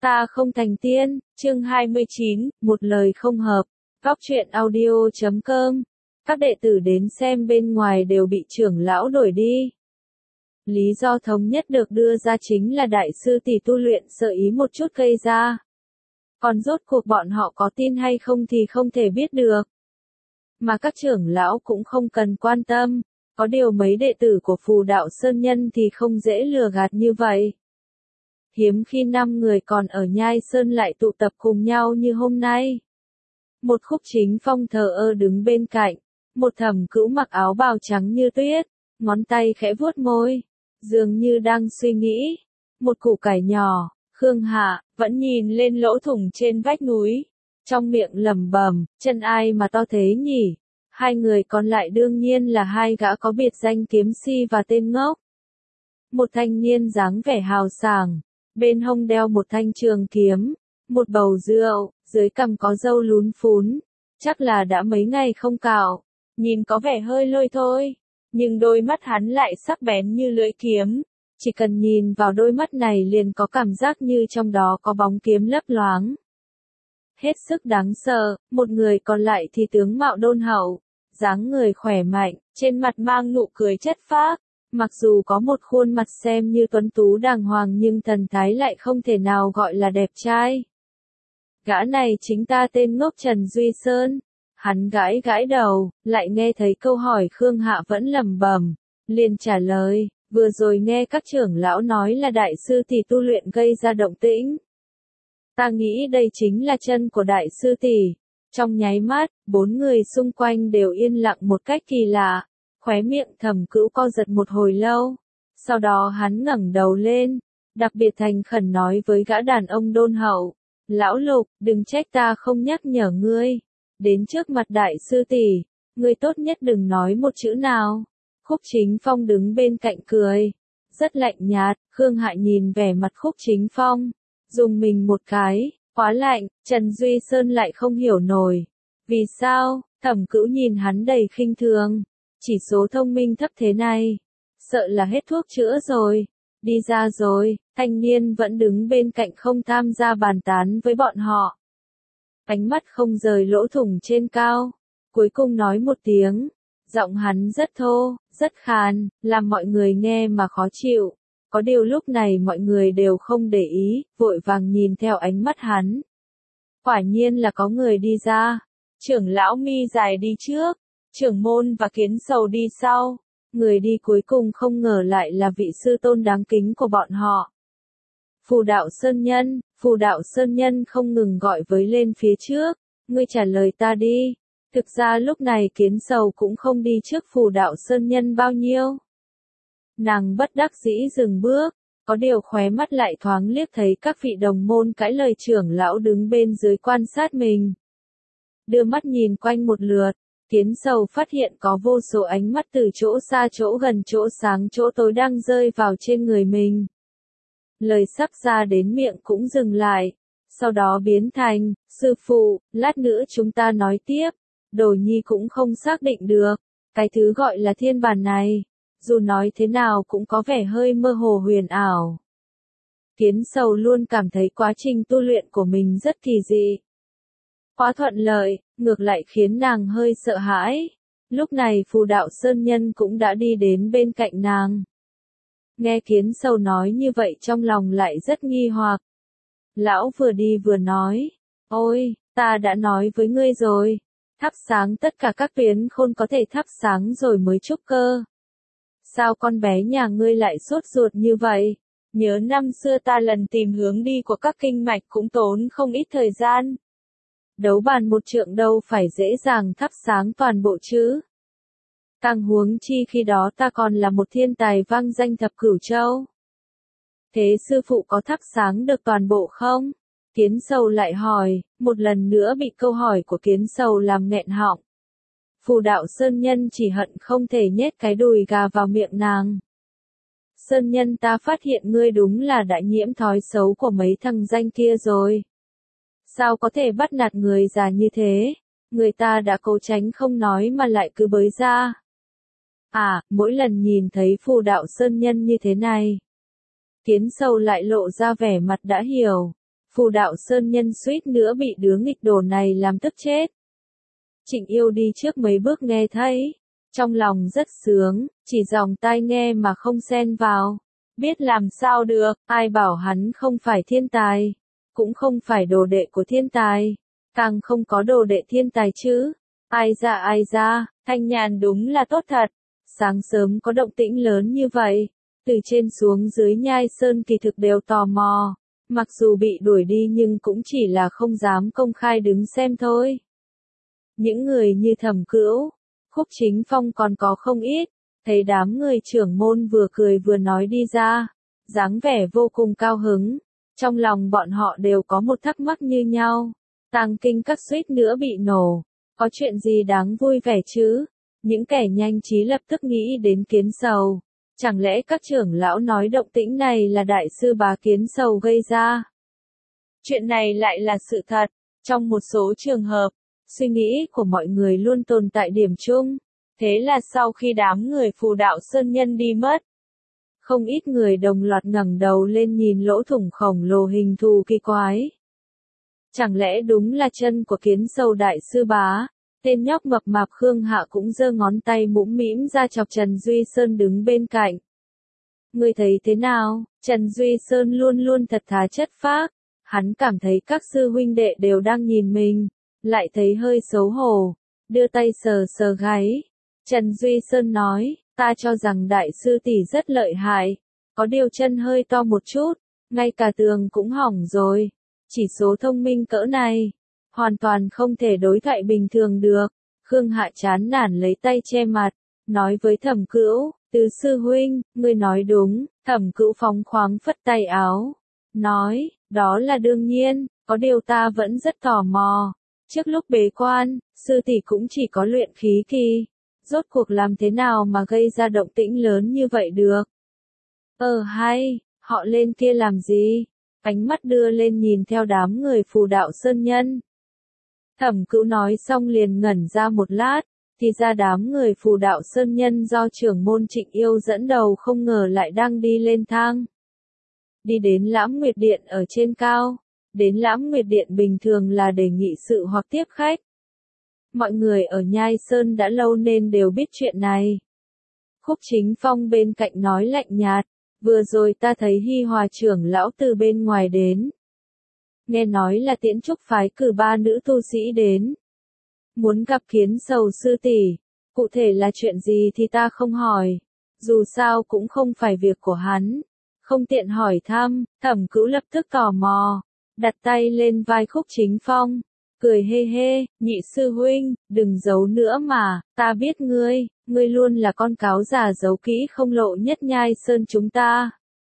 Ta không thành tiên, chương 29, một lời không hợp. Góc truyện audio.com. Các đệ tử đến xem bên ngoài đều bị trưởng lão đuổi đi. Lý do thống nhất được đưa ra chính là đại sư tỷ tu luyện sợ ý một chút gây ra. Còn rốt cuộc bọn họ có tin hay không thì không thể biết được. Mà các trưởng lão cũng không cần quan tâm, có điều mấy đệ tử của Phù Đạo Sơn Nhân thì không dễ lừa gạt như vậy. Hiếm khi 5 người còn ở Nhai Sơn lại tụ tập cùng nhau như hôm nay. Một Khúc Chính Phong thờ ơ đứng bên cạnh, một Thẩm Cữu mặc áo bào trắng như tuyết, ngón tay khẽ vuốt môi, dường như đang suy nghĩ. Một Củ Cải nhỏ, Khương Hạ, vẫn nhìn lên lỗ thủng trên vách núi, trong miệng lẩm bẩm, chân ai mà to thế nhỉ? Hai người còn lại đương nhiên là hai gã có biệt danh Kiếm Si và tên ngốc. Một thanh niên dáng vẻ hào sảng, bên hông đeo một thanh trường kiếm, một bầu rượu, dưới cằm có râu lún phún, chắc là đã mấy ngày không cạo, nhìn có vẻ hơi lôi thôi, nhưng đôi mắt hắn lại sắc bén như lưỡi kiếm, chỉ cần nhìn vào đôi mắt này liền có cảm giác như trong đó có bóng kiếm lấp loáng. Hết sức đáng sợ, một người còn lại thì tướng mạo đôn hậu, dáng người khỏe mạnh, trên mặt mang nụ cười chất phác. Mặc dù có một khuôn mặt xem như tuấn tú đàng hoàng nhưng thần thái lại không thể nào gọi là đẹp trai. Gã này chính ta tên ngốc Trần Duy Sơn. Hắn gãi gãi đầu, lại nghe thấy câu hỏi Khương Hạ vẫn lẩm bẩm, liền trả lời, vừa rồi nghe các trưởng lão nói là đại sư tỷ tu luyện gây ra động tĩnh. Ta nghĩ đây chính là chân của đại sư tỷ. Trong nháy mắt, 4 người xung quanh đều yên lặng một cách kỳ lạ. Khóe miệng Thẩm Cữu co giật một hồi lâu, sau đó hắn ngẩng đầu lên, đặc biệt thành khẩn nói với gã đàn ông đôn hậu, lão Lục, đừng trách ta không nhắc nhở ngươi, đến trước mặt đại sư tỷ, ngươi tốt nhất đừng nói một chữ nào. Khúc Chính Phong đứng bên cạnh cười, rất lạnh nhạt. Khương Hạ nhìn vẻ mặt Khúc Chính Phong, dùng mình một cái, quá lạnh. Trần Duy Sơn lại không hiểu nổi, vì sao? Thẩm Cữu nhìn hắn đầy khinh thường. Chỉ số thông minh thấp thế này, sợ là hết thuốc chữa rồi. Đi ra rồi, thanh niên vẫn đứng bên cạnh không tham gia bàn tán với bọn họ. Ánh mắt không rời lỗ thủng trên cao, cuối cùng nói một tiếng, giọng hắn rất thô, rất khàn, làm mọi người nghe mà khó chịu. Có điều lúc này mọi người đều không để ý, vội vàng nhìn theo ánh mắt hắn. Quả nhiên là có người đi ra, trưởng lão Mi Dài đi trước. Trưởng môn và Kiến Sầu đi sau, người đi cuối cùng không ngờ lại là vị sư tôn đáng kính của bọn họ. Phù Đạo Sơn Nhân không ngừng gọi với lên phía trước, ngươi trả lời ta đi. Thực ra lúc này Kiến Sầu cũng không đi trước Phù Đạo Sơn Nhân bao nhiêu. Nàng bất đắc dĩ dừng bước, có điều khóe mắt lại thoáng liếc thấy các vị đồng môn cãi lời trưởng lão đứng bên dưới quan sát mình. Đưa mắt nhìn quanh một lượt. Kiến Sầu phát hiện có vô số ánh mắt từ chỗ xa chỗ gần chỗ sáng chỗ tối đang rơi vào trên người mình. Lời sắp ra đến miệng cũng dừng lại, sau đó biến thành, sư phụ, lát nữa chúng ta nói tiếp. Đồ Nhi cũng không xác định được, cái thứ gọi là thiên bản này, dù nói thế nào cũng có vẻ hơi mơ hồ huyền ảo. Kiến Sầu luôn cảm thấy quá trình tu luyện của mình rất kỳ dị. Quá thuận lợi, ngược lại khiến nàng hơi sợ hãi. Lúc này Phù Đạo Sơn Nhân cũng đã đi đến bên cạnh nàng. Nghe Kiến Sầu nói như vậy trong lòng lại rất nghi hoặc. Lão vừa đi vừa nói, ôi, ta đã nói với ngươi rồi, thắp sáng tất cả các tuyến khôn có thể thắp sáng rồi mới trúc cơ. Sao con bé nhà ngươi lại sốt ruột như vậy? Nhớ năm xưa ta lần tìm hướng đi của các kinh mạch cũng tốn không ít thời gian. Đấu bàn một trượng đâu phải dễ dàng thắp sáng toàn bộ chứ. Càng huống chi khi đó ta còn là một thiên tài vang danh thập cửu châu. Thế sư phụ có thắp sáng được toàn bộ không? Kiến Sầu lại hỏi, một lần nữa bị câu hỏi của Kiến Sầu làm nghẹn họng. Phù Đạo Sơn Nhân chỉ hận không thể nhét cái đùi gà vào miệng nàng. Sơn Nhân, ta phát hiện ngươi đúng là đã nhiễm thói xấu của mấy thằng danh kia rồi. Sao có thể bắt nạt người già như thế? Người ta đã cố tránh không nói mà lại cứ bới ra. À, mỗi lần nhìn thấy Phù Đạo Sơn Nhân như thế này, Kiến Sầu lại lộ ra vẻ mặt đã hiểu. Phù Đạo Sơn Nhân suýt nữa bị đứa nghịch đồ này làm tức chết. Trịnh Yêu đi trước mấy bước nghe thấy, trong lòng rất sướng, chỉ dòng tai nghe mà không xen vào. Biết làm sao được, ai bảo hắn không phải thiên tài, cũng không phải đồ đệ của thiên tài, càng không có đồ đệ thiên tài chứ. Ai ra, Thanh Nhàn đúng là tốt thật. Sáng sớm có động tĩnh lớn như vậy, từ trên xuống dưới Nhai Sơn kỳ thực đều tò mò, mặc dù bị đuổi đi nhưng cũng chỉ là không dám công khai đứng xem thôi. Những người như Thẩm Cữu, Khúc Chính Phong còn có không ít, thấy đám người trưởng môn vừa cười vừa nói đi ra, dáng vẻ vô cùng cao hứng, trong lòng bọn họ đều có một thắc mắc như nhau. Tàng kinh các suýt nữa bị nổ, có chuyện gì đáng vui vẻ chứ? Những kẻ nhanh trí lập tức nghĩ đến Kiến Sầu. Chẳng lẽ các trưởng lão nói động tĩnh này là đại sư bá Kiến Sầu gây ra? Chuyện này lại là sự thật. Trong một số trường hợp, suy nghĩ của mọi người luôn tồn tại điểm chung. Thế là sau khi đám người Phù Đạo Sơn Nhân đi mất, không ít người đồng loạt ngẩng đầu lên nhìn lỗ thủng khổng lồ hình thù kỳ quái. Chẳng lẽ đúng là chân của Kiến Sầu đại sư bá? Tên nhóc mập mạp Khương Hạ cũng giơ ngón tay mũm mĩm ra chọc Trần Duy Sơn đứng bên cạnh. Ngươi thấy thế nào? Trần Duy Sơn luôn luôn thật thà chất phác. Hắn cảm thấy các sư huynh đệ đều đang nhìn mình, lại thấy hơi xấu hổ, đưa tay sờ sờ gáy. Trần Duy Sơn nói, ta cho rằng đại sư tỷ rất lợi hại, có điều chân hơi to một chút, ngay cả tường cũng hỏng rồi. Chỉ số thông minh cỡ này, hoàn toàn không thể đối thoại bình thường được. Khương Hạ chán nản lấy tay che mặt, nói với Thẩm Cữu, Từ sư huynh, ngươi nói đúng. Thẩm Cữu phóng khoáng phất tay áo, nói, đó là đương nhiên, có điều ta vẫn rất tò mò. Trước lúc bế quan, sư tỷ cũng chỉ có luyện khí kỳ, rốt cuộc làm thế nào mà gây ra động tĩnh lớn như vậy được? Hay, họ lên kia làm gì? Ánh mắt đưa lên nhìn theo đám người Phù Đạo Sơn Nhân. Thẩm Cữu nói xong liền ngẩn ra một lát, thì ra đám người Phù Đạo Sơn Nhân do trưởng môn Trịnh Yêu dẫn đầu không ngờ lại đang đi lên thang. Đi đến Lãm Nguyệt Điện ở trên cao. Đến Lãm Nguyệt Điện bình thường là để nghị sự hoặc tiếp khách. Mọi người ở Nhai Sơn đã lâu nên đều biết chuyện này. Khúc Chính Phong bên cạnh nói lạnh nhạt, vừa rồi ta thấy Hi Hòa trưởng lão từ bên ngoài đến. Nghe nói là Tiễn Trúc phái cử 3 nữ tu sĩ đến. Muốn gặp Kiến Sầu sư tỷ, cụ thể là chuyện gì thì ta không hỏi. Dù sao cũng không phải việc của hắn. Không tiện hỏi thăm, Thẩm Cữu lập tức tò mò, đặt tay lên vai Khúc Chính Phong, cười hê hê, nhị sư huynh, đừng giấu nữa mà, ta biết ngươi luôn là con cáo già giấu kỹ không lộ nhất Nhai Sơn chúng ta.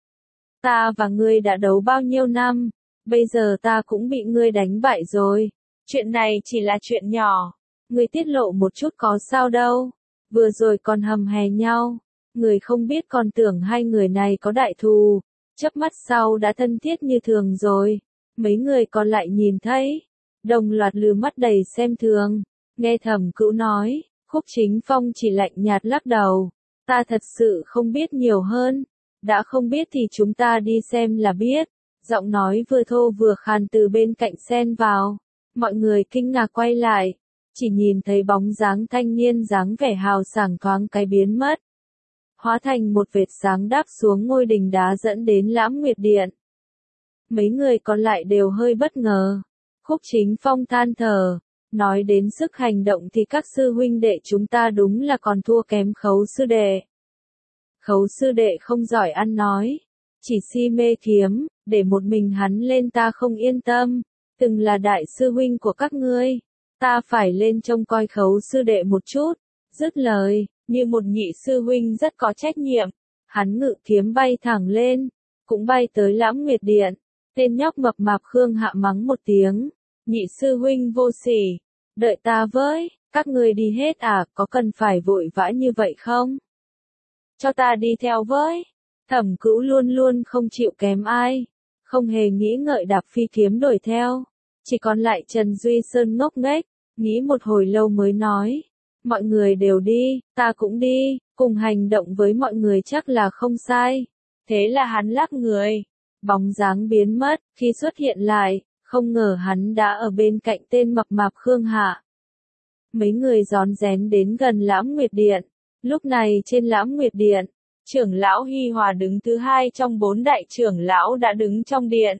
Ta và ngươi đã đấu bao nhiêu năm, bây giờ ta cũng bị ngươi đánh bại rồi. Chuyện này chỉ là chuyện nhỏ, ngươi tiết lộ một chút có sao đâu, vừa rồi còn hầm hè nhau, người không biết còn tưởng hai người này có đại thù, chớp mắt sau đã thân thiết như thường rồi. Mấy người còn lại nhìn thấy, đồng loạt lừa mắt đầy xem thường. Nghe Thẩm Cữu nói, Khúc Chính Phong chỉ lạnh nhạt lắc đầu, ta thật sự không biết nhiều hơn, đã không biết thì chúng ta đi xem là biết. Giọng nói vừa thô vừa khàn từ bên cạnh xen vào, mọi người kinh ngạc quay lại, chỉ nhìn thấy bóng dáng thanh niên dáng vẻ hào sảng thoáng cái biến mất, hóa thành một vệt sáng đáp xuống ngôi đình đá dẫn đến Lãm Nguyệt Điện. Mấy người còn lại đều hơi bất ngờ. Khúc Chính Phong than thở, nói đến sức hành động thì các sư huynh đệ chúng ta đúng là còn thua kém Khấu sư đệ. Khấu sư đệ không giỏi ăn nói, chỉ si mê kiếm, để một mình hắn lên ta không yên tâm. Từng là đại sư huynh của các ngươi, ta phải lên trông coi Khấu sư đệ một chút. Dứt lời, như một nhị sư huynh rất có trách nhiệm, hắn ngự kiếm bay thẳng lên, cũng bay tới Lãm Nguyệt Điện. Tên nhóc mập mạp Khương Hạ mắng một tiếng, nhị sư huynh vô sỉ, đợi ta với, các ngươi đi hết à, có cần phải vội vã như vậy không? Cho ta đi theo với. Thẩm Cữu luôn luôn không chịu kém ai, không hề nghĩ ngợi đạp phi kiếm đuổi theo. Chỉ còn lại Trần Duy Sơn ngốc nghếch, nghĩ một hồi lâu mới nói, mọi người đều đi, ta cũng đi, cùng hành động với mọi người chắc là không sai. Thế là hắn lắc người, bóng dáng biến mất, khi xuất hiện lại, không ngờ hắn đã ở bên cạnh tên mập mạp Khương Hạ. Mấy người rón rén đến gần Lãm Nguyệt Điện. Lúc này trên Lãm Nguyệt Điện, trưởng lão Hi Hòa đứng thứ hai trong 4 đại trưởng lão đã đứng trong điện.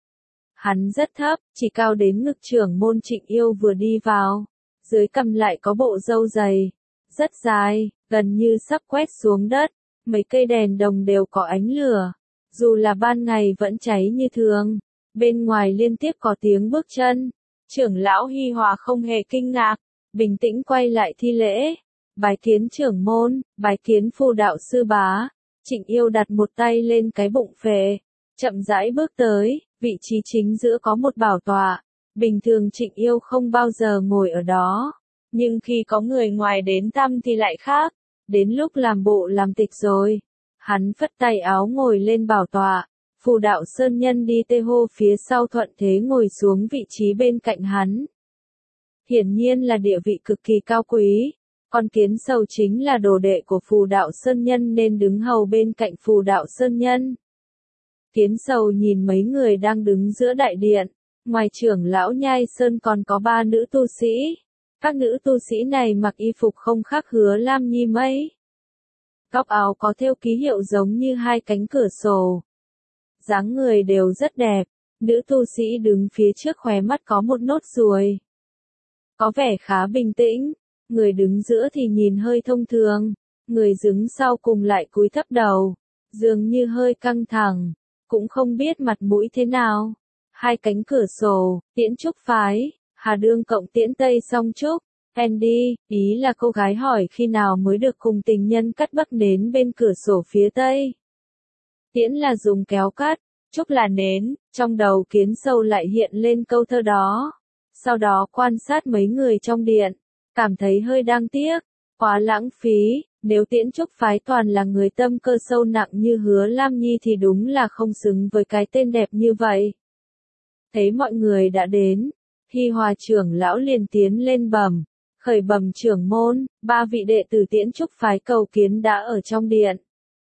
Hắn rất thấp, chỉ cao đến ngực trưởng môn Trịnh Yêu vừa đi vào. Dưới cằm lại có bộ râu dày, rất dài, gần như sắp quét xuống đất. Mấy cây đèn đồng đều có ánh lửa. Dù là ban ngày vẫn cháy như thường. Bên ngoài liên tiếp có tiếng bước chân. Trưởng lão Hi Hòa không hề kinh ngạc, bình tĩnh quay lại thi lễ. Bái kiến trưởng môn, bái kiến phù đạo sư bá. Trịnh Yêu đặt một tay lên cái bụng phệ, chậm rãi bước tới, vị trí chính giữa có một bảo tọa. Bình thường Trịnh Yêu không bao giờ ngồi ở đó, nhưng khi có người ngoài đến thăm thì lại khác. Đến lúc làm bộ làm tịch rồi, hắn phất tay áo ngồi lên bảo tọa. Phù đạo sơn nhân đi tê hô phía sau thuận thế ngồi xuống vị trí bên cạnh hắn. Hiển nhiên là địa vị cực kỳ cao quý. Còn Kiến Sầu chính là đồ đệ của phù đạo sơn nhân nên đứng hầu bên cạnh phù đạo sơn nhân. Kiến Sầu nhìn mấy người đang đứng giữa đại điện. Ngoài trưởng lão Nhai Sơn còn có 3 nữ tu sĩ. Các nữ tu sĩ này mặc y phục không khác Hứa Lam Nhi mấy. Góc áo có thêu ký hiệu giống như 2 cánh cửa sổ. Dáng người đều rất đẹp. Nữ tu sĩ đứng phía trước khóe mắt có một nốt ruồi. Có vẻ khá bình tĩnh. Người đứng giữa thì nhìn hơi thông thường. Người đứng sau cùng lại cúi thấp đầu. Dường như hơi căng thẳng. Cũng không biết mặt mũi thế nào. 2 cánh cửa sổ, Tiễn Trúc phái, Hà Đương cộng Tiễn Tây Song Trúc. Andy, ý là cô gái hỏi khi nào mới được cùng tình nhân cắt bắc nến bên cửa sổ phía Tây. Tiễn là dùng kéo cắt, Trúc là nến, trong đầu Kiến Sầu lại hiện lên câu thơ đó. Sau đó quan sát mấy người trong điện, cảm thấy hơi đáng tiếc, quá lãng phí, nếu Tiễn Trúc phái toàn là người tâm cơ sâu nặng như Hứa Lam Nhi thì đúng là không xứng với cái tên đẹp như vậy. Thấy mọi người đã đến, Hi Hòa trưởng lão liền tiến lên bẩm, khởi bẩm trưởng môn, 3 vị đệ tử Tiễn Trúc phái cầu kiến đã ở trong điện.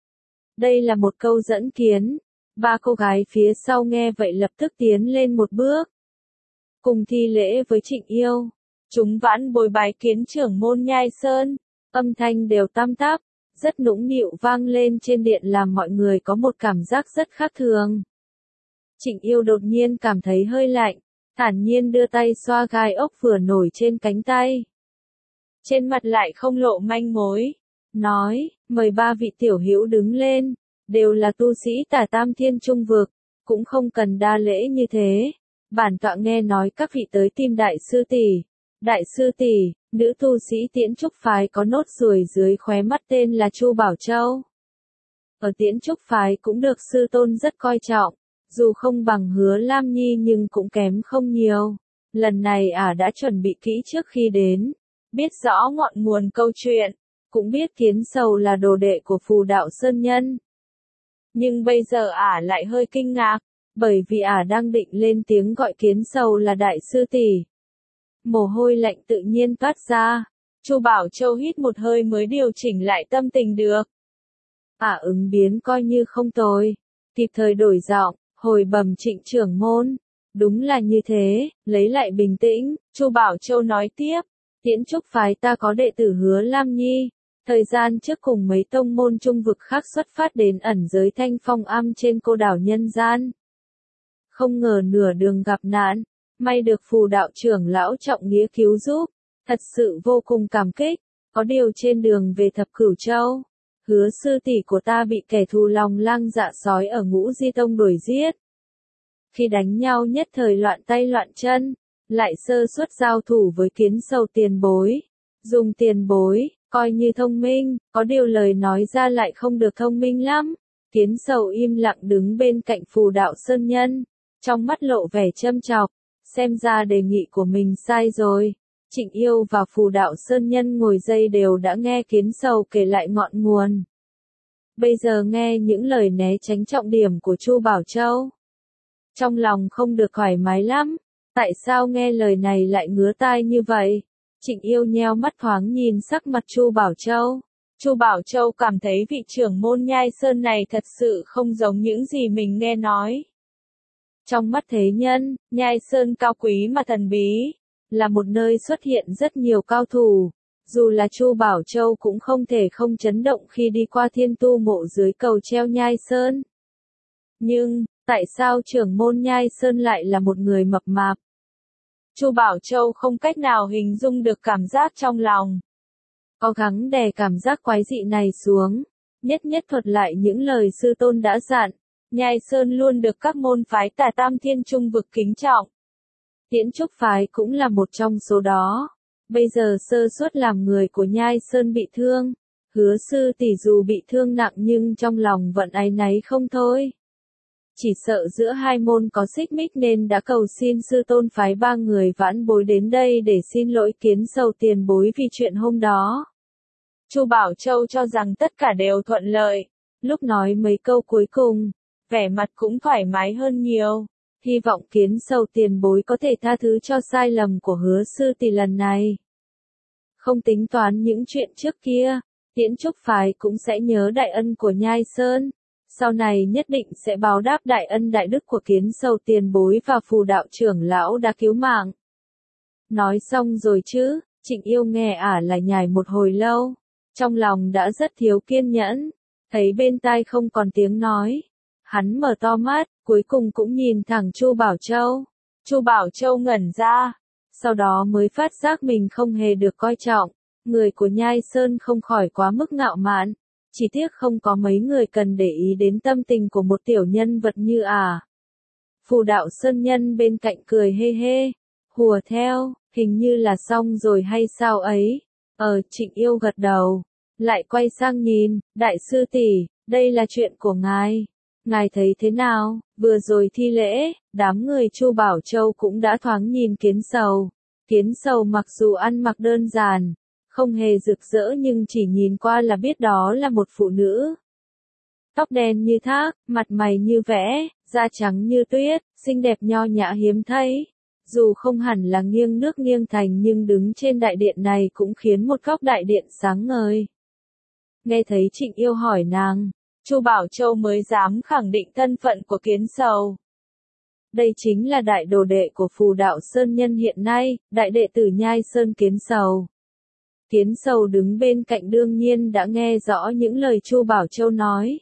Đây là một câu dẫn kiến. 3 cô gái phía sau nghe vậy lập tức tiến lên một bước, cùng thi lễ với Trịnh Yêu. Chúng vãn bồi bái kiến trưởng môn Nhai Sơn. Âm thanh đều tăm tắp, rất nũng nịu vang lên trên điện làm mọi người có một cảm giác rất khác thường. Trịnh Yêu đột nhiên cảm thấy hơi lạnh, thản nhiên đưa tay xoa gai ốc vừa nổi trên cánh tay. Trên mặt lại không lộ manh mối. Nói, mời 3 vị tiểu hữu đứng lên, đều là tu sĩ Tả Tam Thiên Trung Vực, cũng không cần đa lễ như thế. Bản tọa nghe nói các vị tới tìm đại sư tỷ. Đại sư tỷ, nữ tu sĩ Tiễn Trúc phái có nốt ruồi dưới khóe mắt tên là Chu Bảo Châu. Ở Tiễn Trúc phái cũng được sư tôn rất coi trọng, dù không bằng Hứa Lam Nhi nhưng cũng kém không nhiều. Lần này đã chuẩn bị kỹ trước khi đến, biết rõ ngọn nguồn câu chuyện, cũng biết Kiến Sầu là đồ đệ của phù đạo sơn nhân. Nhưng bây giờ lại hơi kinh ngạc, bởi vì đang định lên tiếng gọi Kiến Sầu là đại sư tỷ. Mồ hôi lạnh tự nhiên toát ra. Chu Bảo Châu hít một hơi mới điều chỉnh lại tâm tình được. Ứng biến coi như không tồi. Kịp thời đổi giọng, hồi bẩm Trịnh trưởng môn. Đúng là như thế, lấy lại bình tĩnh, Chu Bảo Châu nói tiếp. Tiễn Trúc phái ta có đệ tử Hứa Lam Nhi. Thời gian trước cùng mấy tông môn trung vực khác xuất phát đến ẩn giới Thanh Phong Am trên cô đảo nhân gian. Không ngờ nửa đường gặp nạn. May được phù đạo trưởng lão trọng nghĩa cứu giúp, thật sự vô cùng cảm kích. Có điều trên đường về Thập Cửu Châu, Hứa sư tỷ của ta bị kẻ thù lòng lang dạ sói ở Ngũ Di Tông đuổi giết. Khi đánh nhau nhất thời loạn tay loạn chân, lại sơ suất giao thủ với Kiến Sầu tiền bối. Dùng tiền bối, coi như thông minh, có điều lời nói ra lại không được thông minh lắm. Kiến Sầu im lặng đứng bên cạnh phù đạo sơn nhân, trong mắt lộ vẻ châm chọc. Xem ra đề nghị của mình sai rồi. Trịnh Yêu và phù đạo sơn nhân ngồi dây đều đã nghe Kiến Sầu kể lại ngọn nguồn. Bây giờ nghe những lời né tránh trọng điểm của Chu Bảo Châu. Trong lòng không được thoải mái lắm. Tại sao nghe lời này lại ngứa tai như vậy? Trịnh Yêu nheo mắt thoáng nhìn sắc mặt Chu Bảo Châu. Chu Bảo Châu cảm thấy vị trưởng môn Nhai Sơn này thật sự không giống những gì mình nghe nói. Trong mắt thế nhân, Nhai Sơn cao quý mà thần bí, là một nơi xuất hiện rất nhiều cao thủ. Dù là Chu Bảo Châu cũng không thể không chấn động khi đi qua Thiên Tu mộ dưới cầu treo Nhai Sơn. Nhưng, tại sao trưởng môn Nhai Sơn lại là một người mập mạp? Chu Bảo Châu không cách nào hình dung được cảm giác trong lòng. Cố gắng đè cảm giác quái dị này xuống, nhất thuật lại những lời sư tôn đã dặn. Nhai Sơn luôn được các môn phái Tà Tam Thiên Trung vực kính trọng. Tiễn Trúc phái cũng là một trong số đó. Bây giờ sơ suất làm người của Nhai Sơn bị thương. Hứa sư tỷ dù bị thương nặng nhưng trong lòng vẫn áy náy không thôi. Chỉ sợ giữa hai môn có xích mích nên đã cầu xin sư tôn phái 3 người vãn bối đến đây để xin lỗi Kiến Sầu tiền bối vì chuyện hôm đó. Chu Bảo Châu cho rằng tất cả đều thuận lợi. Lúc nói mấy câu cuối cùng, vẻ mặt cũng thoải mái hơn nhiều. Hy vọng Kiến Sầu tiền bối có thể tha thứ cho sai lầm của hứa sư tỷ lần này. Không tính toán những chuyện trước kia, Tiễn Trúc phái cũng sẽ nhớ đại ân của Nhai Sơn. Sau này nhất định sẽ báo đáp đại ân đại đức của Kiến Sầu tiền bối và Phù đạo trưởng lão đã cứu mạng. Nói xong rồi chứ, Trịnh Yêu nghe lại nhải một hồi lâu. Trong lòng đã rất thiếu kiên nhẫn, thấy bên tai không còn tiếng nói. Hắn mở to mắt, cuối cùng cũng nhìn thẳng Chu Bảo Châu. Chu Bảo Châu ngẩn ra, sau đó mới phát giác mình không hề được coi trọng. Người của Nhai Sơn không khỏi quá mức ngạo mạn. Chỉ tiếc không có mấy người cần để ý đến tâm tình của một tiểu nhân vật như Phù đạo sơn nhân bên cạnh cười hê hê. Hùa theo, hình như là xong rồi hay sao ấy. Trịnh Yêu gật đầu. Lại quay sang nhìn, đại sư tỷ, đây là chuyện của ngài. Ngài thấy thế nào? Vừa rồi thi lễ, đám người Chu Bảo Châu cũng đã thoáng nhìn Kiến Sầu. Kiến Sầu mặc dù ăn mặc đơn giản, không hề rực rỡ nhưng chỉ nhìn qua là biết đó là một phụ nữ. Tóc đen như thác, mặt mày như vẽ, da trắng như tuyết, xinh đẹp nho nhã hiếm thấy. Dù không hẳn là nghiêng nước nghiêng thành nhưng đứng trên đại điện này cũng khiến một góc đại điện sáng ngời. Nghe thấy Trịnh Yêu hỏi nàng, Chu Bảo Châu mới dám khẳng định thân phận của Kiến Sầu. Đây chính là đại đồ đệ của Phù đạo Sơn Nhân hiện nay, đại đệ tử Nhai Sơn Kiến Sầu. Kiến Sầu đứng bên cạnh đương nhiên đã nghe rõ những lời Chu Bảo Châu nói.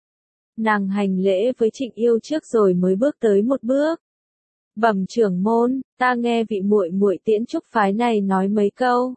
Nàng hành lễ với Trịnh Yêu trước rồi mới bước tới một bước. Bẩm trưởng môn, ta nghe vị muội muội Tiễn Trúc phái này nói mấy câu.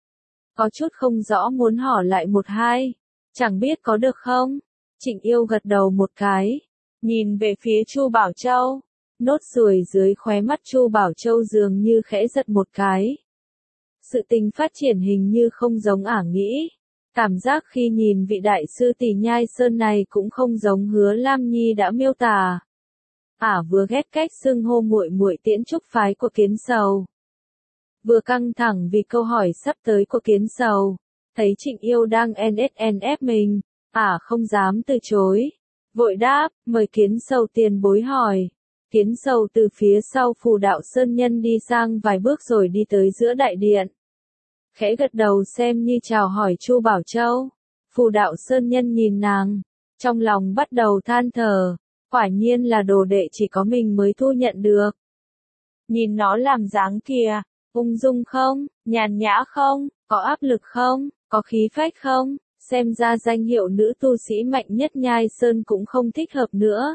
Có chút không rõ muốn hỏi lại một hai, chẳng biết có được không? Trịnh Yêu gật đầu một cái, nhìn về phía Chu Bảo Châu, nốt ruồi dưới khóe mắt Chu Bảo Châu dường như khẽ giật một cái. Sự tình phát triển hình như không giống nghĩ. Cảm giác khi nhìn vị đại sư tỷ Nhai Sơn này cũng không giống Hứa Lam Nhi đã miêu tả. Vừa ghét cách xưng hô muội muội Tiễn Trúc phái của Kiến Sầu. Vừa căng thẳng vì câu hỏi sắp tới của Kiến Sầu, thấy Trịnh Yêu đang ép mình, không dám từ chối. Vội đáp, mời Kiến Sầu tiền bối hỏi. Kiến Sầu từ phía sau Phù đạo Sơn Nhân đi sang vài bước rồi đi tới giữa đại điện. Khẽ gật đầu xem như chào hỏi Chu Bảo Châu. Phù đạo Sơn Nhân nhìn nàng, trong lòng bắt đầu than thở, quả nhiên là đồ đệ chỉ có mình mới thu nhận được. Nhìn nó làm dáng kìa, ung dung không, nhàn nhã không, có áp lực không, có khí phách không, xem ra danh hiệu nữ tu sĩ mạnh nhất Nhai Sơn cũng không thích hợp nữa.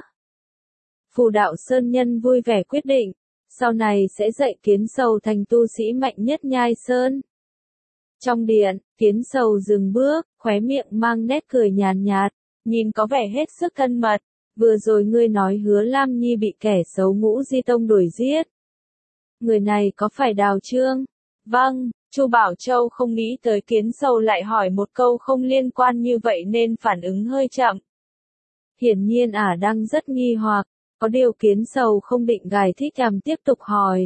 Phù đạo Sơn Nhân vui vẻ quyết định, sau này sẽ dạy Kiến Sầu thành tu sĩ mạnh nhất Nhai Sơn. Trong điện, Kiến Sầu dừng bước, khóe miệng mang nét cười nhàn nhạt, nhìn có vẻ hết sức thân mật. Vừa rồi ngươi nói Hứa Lam Nhi bị kẻ xấu Ngũ Di Tông đuổi giết. Người này có phải Đào Trương? Vâng, Chu Bảo Châu không nghĩ tới Kiến Sầu lại hỏi một câu không liên quan như vậy nên phản ứng hơi chậm. Hiển nhiên đang rất nghi hoặc, có điều Kiến Sầu không định giải thích tiếp tục hỏi.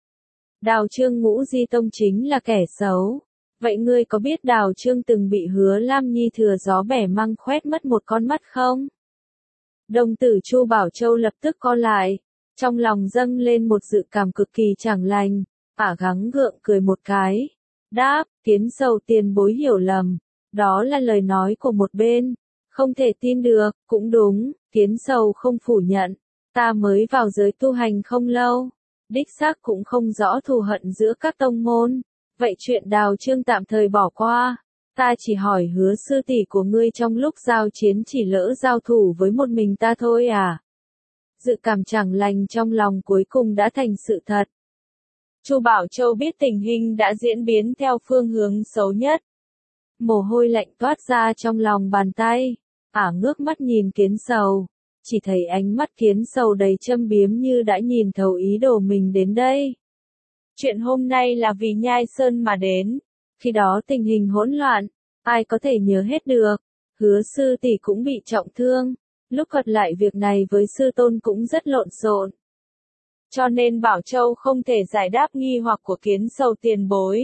Đào Trương Ngũ Di Tông chính là kẻ xấu. Vậy ngươi có biết Đào Trương từng bị Hứa Lam Nhi thừa gió bẻ măng khoét mất một con mắt không? Đồng tử Chu Bảo Châu lập tức co lại, trong lòng dâng lên một dự cảm cực kỳ chẳng lành, gắng gượng cười một cái. Đáp, Kiến Sầu tiền bối hiểu lầm, đó là lời nói của một bên, không thể tin được, cũng đúng, Kiến Sầu không phủ nhận, Ta mới vào giới tu hành không lâu, đích xác cũng không rõ thù hận giữa các tông môn, vậy chuyện Đào Trương tạm thời bỏ qua. Ta chỉ hỏi Hứa sư tỷ của ngươi trong lúc giao chiến chỉ lỡ giao thủ với một mình ta thôi à? Dự cảm chẳng lành trong lòng cuối cùng đã thành sự thật. Chu Bảo Châu biết tình hình đã diễn biến theo phương hướng xấu nhất. Mồ hôi lạnh toát ra trong lòng bàn tay, ngước mắt nhìn Kiến Sầu, chỉ thấy ánh mắt Kiến Sầu đầy châm biếm như đã nhìn thấu ý đồ mình đến đây. Chuyện hôm nay là vì Nhai Sơn mà đến, khi đó tình hình hỗn loạn, ai có thể nhớ hết được, Hứa sư tỷ cũng bị trọng thương, lúc thuật lại việc này với sư tôn cũng rất lộn xộn. Cho nên Bảo Châu không thể giải đáp nghi hoặc của Kiến Sầu tiền bối.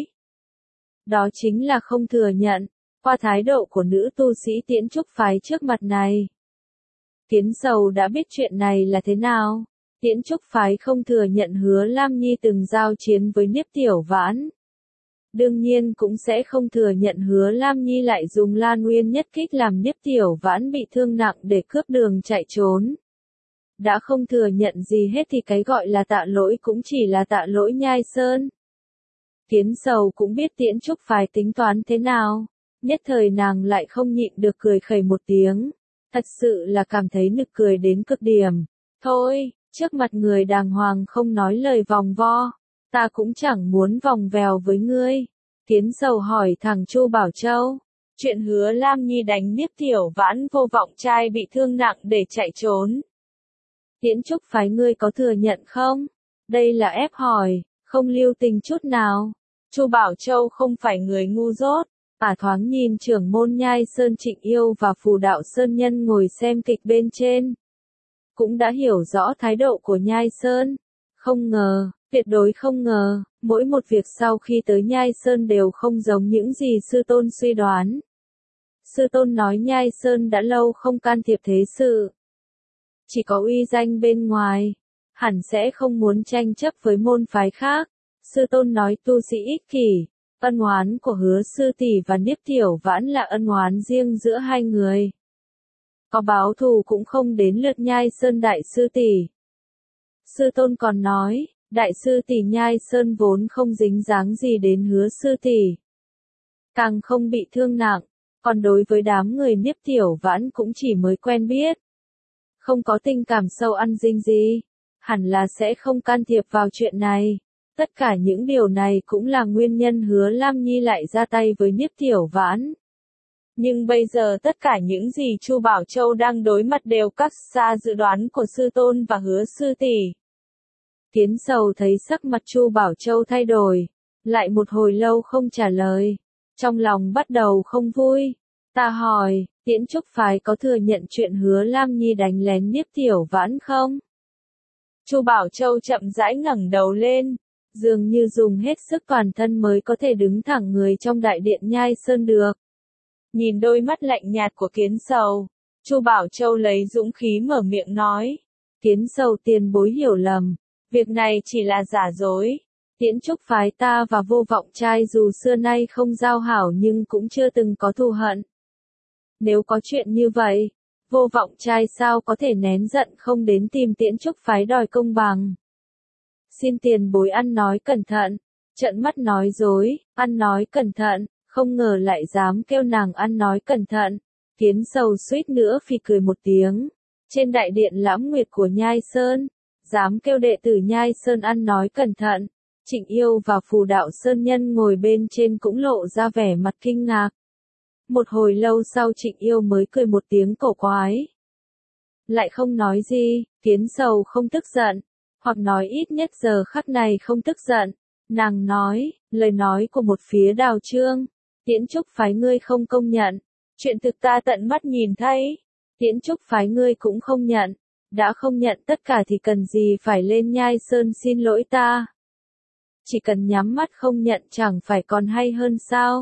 Đó chính là không thừa nhận, qua thái độ của nữ tu sĩ Tiễn Trúc phái trước mặt này. Kiến Sầu đã biết chuyện này là thế nào. Tiễn Trúc phái không thừa nhận Hứa Lam Nhi từng giao chiến với Niếp Tiểu Vãn. Đương nhiên cũng sẽ không thừa nhận Hứa Lam Nhi lại dùng Lan Nguyên nhất kích làm Niếp Tiểu Vãn bị thương nặng để cướp đường chạy trốn. Đã không thừa nhận gì hết thì cái gọi là tạ lỗi cũng chỉ là tạ lỗi Nhai Sơn. Kiến Sầu cũng biết Tiễn Trúc phái tính toán thế nào, nhất thời nàng lại không nhịn được cười khẩy một tiếng, thật sự là cảm thấy nực cười đến cực điểm. Thôi, trước mặt người đàng hoàng không nói lời vòng vo, ta cũng chẳng muốn vòng vèo với ngươi. Kiến Sầu hỏi thằng Chu Bảo Châu, chuyện Hứa Lam Nhi đánh Niếp Tiểu Vãn vô vọng trai bị thương nặng để chạy trốn. Tiễn Trúc phái ngươi có thừa nhận không? Đây là ép hỏi, không lưu tình chút nào. Chu Bảo Châu không phải người ngu dốt, thoáng nhìn trưởng môn Nhai Sơn Trịnh Yêu và Phù Đạo Sơn Nhân ngồi xem kịch bên trên. Cũng đã hiểu rõ thái độ của Nhai Sơn. Không ngờ, tuyệt đối không ngờ, mỗi một việc sau khi tới Nhai Sơn đều không giống những gì sư tôn suy đoán. Sư tôn nói Nhai Sơn đã lâu không can thiệp thế sự. Chỉ có uy danh bên ngoài, hẳn sẽ không muốn tranh chấp với môn phái khác. Sư tôn nói tu sĩ ích kỷ, ân oán của Hứa sư tỷ và Niếp Tiểu Vãn là ân oán riêng giữa hai người. Có báo thù cũng không đến lượt Nhai Sơn đại sư tỷ. Sư tôn còn nói, đại sư tỷ Nhai Sơn vốn không dính dáng gì đến Hứa sư tỷ, càng không bị thương nặng, còn đối với đám người Niếp Tiểu Vãn cũng chỉ mới quen biết. Không có tình cảm sâu ăn dinh gì, hẳn là sẽ không can thiệp vào chuyện này. Tất cả những điều này cũng là nguyên nhân Hứa Lam Nhi lại ra tay với Niếp Tiểu Vãn. Nhưng bây giờ tất cả những gì Chu Bảo Châu đang đối mặt đều cách xa dự đoán của sư tôn và Hứa sư tỷ. Kiến Sầu thấy sắc mặt Chu Bảo Châu thay đổi, lại một hồi lâu không trả lời, trong lòng bắt đầu không vui. Ta hỏi, Tiễn Trúc phái có thừa nhận chuyện Hứa Lam Nhi đánh lén Niếp Tiểu Vãn không? Chu Bảo Châu chậm rãi ngẩng đầu lên, dường như dùng hết sức toàn thân mới có thể đứng thẳng người trong đại điện Nhai Sơn được. Nhìn đôi mắt lạnh nhạt của Kiến Sầu, Chu Bảo Châu lấy dũng khí mở miệng nói. Kiến Sầu tiền bối hiểu lầm, việc này chỉ là giả dối. Tiễn Trúc phái ta và Vô Vọng trai dù xưa nay không giao hảo nhưng cũng chưa từng có thù hận. Nếu có chuyện như vậy, Vô Vọng trai sao có thể nén giận không đến tìm Tiễn Trúc phái đòi công bằng. Xin tiền bối ăn nói cẩn thận, trợn mắt nói dối, ăn nói cẩn thận, không ngờ lại dám kêu nàng ăn nói cẩn thận. Kiến Sầu suýt nữa phì cười một tiếng. Trên đại điện Lãm Nguyệt của Nhai Sơn, dám kêu đệ tử Nhai Sơn ăn nói cẩn thận. Trịnh Yêu và Phù Đạo Sơn Nhân ngồi bên trên cũng lộ ra vẻ mặt kinh ngạc. Một hồi lâu sau Trịnh Yêu mới cười một tiếng cổ quái. Lại không nói gì, Kiến Sầu không tức giận, hoặc nói ít nhất giờ khắc này không tức giận. Nàng nói, lời nói của một phía Đào Trương, Tiễn Trúc phái ngươi không công nhận, chuyện thực ta tận mắt nhìn thấy. Tiễn Trúc phái ngươi cũng không nhận, đã không nhận tất cả thì cần gì phải lên Nhai Sơn xin lỗi ta. Chỉ cần nhắm mắt không nhận chẳng phải còn hay hơn sao?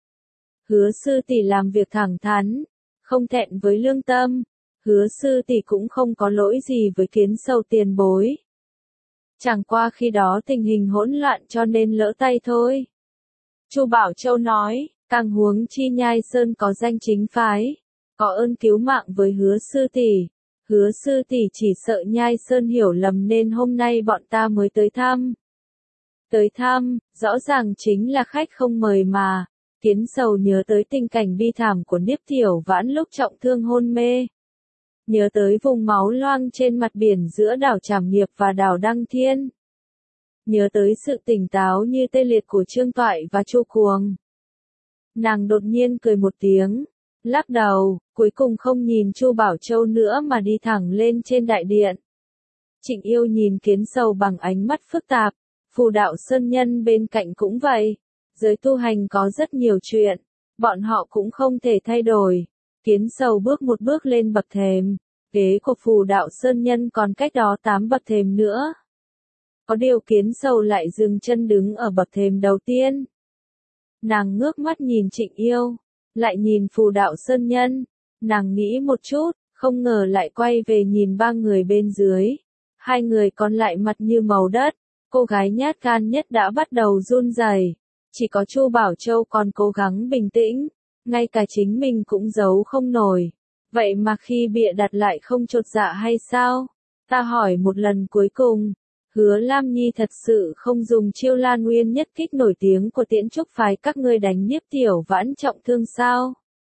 Hứa sư tỷ làm việc thẳng thắn, không thẹn với lương tâm. Hứa sư tỷ cũng không có lỗi gì với Kiến Sầu tiền bối. Chẳng qua khi đó tình hình hỗn loạn cho nên lỡ tay thôi. Chu Bảo Châu nói, càng huống chi Nhai Sơn có danh chính phái, có ơn cứu mạng với Hứa sư tỷ, Hứa sư tỷ chỉ sợ Nhai Sơn hiểu lầm nên hôm nay bọn ta mới tới thăm. Tới thăm, rõ ràng chính là khách không mời mà. Kiến Sầu nhớ tới tình cảnh bi thảm của Niếp Tiểu Vãn lúc trọng thương hôn mê. Nhớ tới vùng máu loang trên mặt biển giữa đảo Trảm Nghiệp và đảo Đăng Thiên. Nhớ tới sự tỉnh táo như tê liệt của Trương Toại và Chu Cuồng. Nàng đột nhiên cười một tiếng, lắc đầu, cuối cùng không nhìn Chu Bảo Châu nữa mà đi thẳng lên trên đại điện. Trịnh Yêu nhìn Kiến Sầu bằng ánh mắt phức tạp, Phù Đạo Sơn Nhân bên cạnh cũng vậy. Giới tu hành có rất nhiều chuyện, bọn họ cũng không thể thay đổi. Kiến Sầu bước một bước lên bậc thềm, ghế của Phù Đạo Sơn Nhân còn cách đó 8 bậc thềm nữa. Có điều Kiến Sầu lại dừng chân đứng ở bậc thềm đầu tiên. Nàng ngước mắt nhìn Trịnh Yêu, lại nhìn Phù Đạo Sơn Nhân. Nàng nghĩ một chút, không ngờ lại quay về nhìn 3 người bên dưới. 2 người còn lại mặt như màu đất, cô gái nhát gan nhất đã bắt đầu run rẩy. Chỉ có Chu Bảo Châu còn cố gắng bình tĩnh, ngay cả chính mình cũng giấu không nổi. Vậy mà khi bịa đặt lại không chột dạ hay sao? Ta hỏi một lần cuối cùng, Hứa Lam Nhi thật sự không dùng chiêu Lan Nguyên nhất kích nổi tiếng của Tiễn Trúc phái các ngươi đánh Niếp Tiểu Vãn trọng thương sao?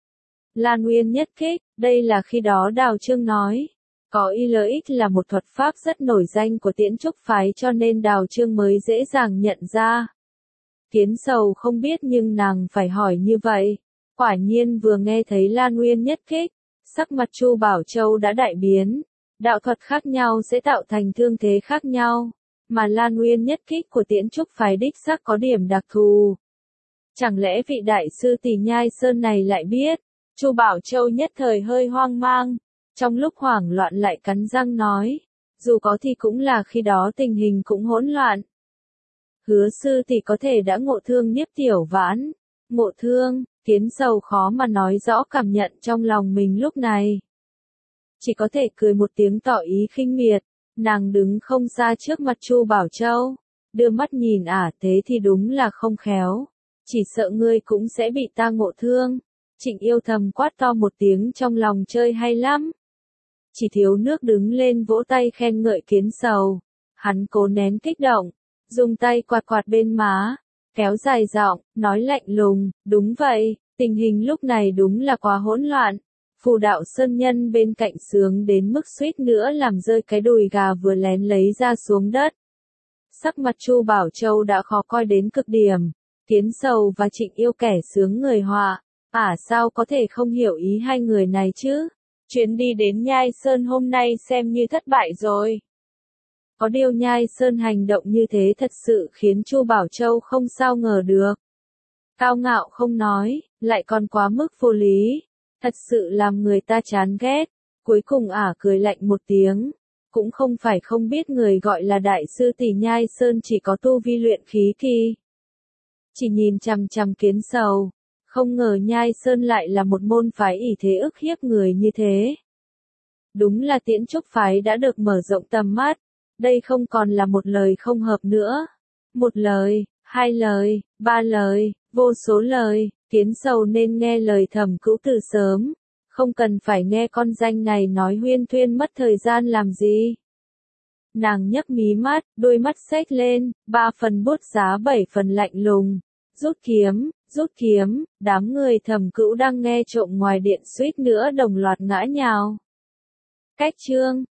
Lan Nguyên nhất kích, đây là khi đó Đào Trương nói. Có ILX là một thuật pháp rất nổi danh của Tiễn Trúc phái cho nên Đào Trương mới dễ dàng nhận ra. Kiến Sầu không biết nhưng nàng phải hỏi như vậy. Quả nhiên vừa nghe thấy Lan Nguyên nhất kích, sắc mặt Chu Bảo Châu đã đại biến. Đạo thuật khác nhau sẽ tạo thành thương thế khác nhau, mà Lan Nguyên nhất kích của Tiễn Trúc phái đích xác có điểm đặc thù. Chẳng lẽ vị đại sư tỷ Nhai Sơn này lại biết? Chu Bảo Châu nhất thời hơi hoang mang, trong lúc hoảng loạn lại cắn răng nói, dù có thì cũng là khi đó tình hình cũng hỗn loạn. Hứa sư tỷ có thể đã ngộ thương Niếp Tiểu Vãn. Ngộ thương, Kiến Sầu khó mà nói rõ cảm nhận trong lòng mình lúc này. Chỉ có thể cười một tiếng tỏ ý khinh miệt, nàng đứng không xa trước mặt Chu Bảo Châu, đưa mắt nhìn thế thì đúng là không khéo, chỉ sợ ngươi cũng sẽ bị ta ngộ thương. Trịnh Yêu thầm quát to một tiếng trong lòng chơi hay lắm. Chỉ thiếu nước đứng lên vỗ tay khen ngợi Kiến Sầu, hắn cố nén kích động, dùng tay quạt quạt bên má, kéo dài giọng, nói lạnh lùng, đúng vậy, tình hình lúc này đúng là quá hỗn loạn. Phù Đạo Sơn Nhân bên cạnh sướng đến mức suýt nữa làm rơi cái đùi gà vừa lén lấy ra xuống đất. Sắc mặt Chu Bảo Châu đã khó coi đến cực điểm. Kiến Sầu và Trịnh Yêu kẻ sướng người họa, sao có thể không hiểu ý hai người này chứ? Chuyến đi đến Nhai Sơn hôm nay xem như thất bại rồi. Có điều Nhai Sơn hành động như thế thật sự khiến Chu Bảo Châu không sao ngờ được. Cao ngạo không nói, lại còn quá mức vô lý. Thật sự làm người ta chán ghét. Cuối cùng cười lạnh một tiếng. Cũng không phải không biết người gọi là đại sư tỷ Nhai Sơn chỉ có tu vi luyện khí kỳ. Chỉ nhìn chằm chằm Kiến Sầu. Không ngờ Nhai Sơn lại là một môn phái ỷ thế ức hiếp người như thế. Đúng là Tiễn Trúc phái đã được mở rộng tầm mắt. Đây không còn là một lời không hợp nữa. Một lời, 2 lời, 3 lời, vô số lời. Kiến Sầu nên nghe lời Thẩm Cữu từ sớm, không cần phải nghe con danh này nói huyên thuyên mất thời gian làm gì. Nàng nhấc mí mắt, đôi mắt xếch lên, 3 phần bút giá 7 phần lạnh lùng. Rút kiếm, đám người Thẩm Cữu đang nghe trộm ngoài điện suýt nữa đồng loạt ngã nhào. Cách chương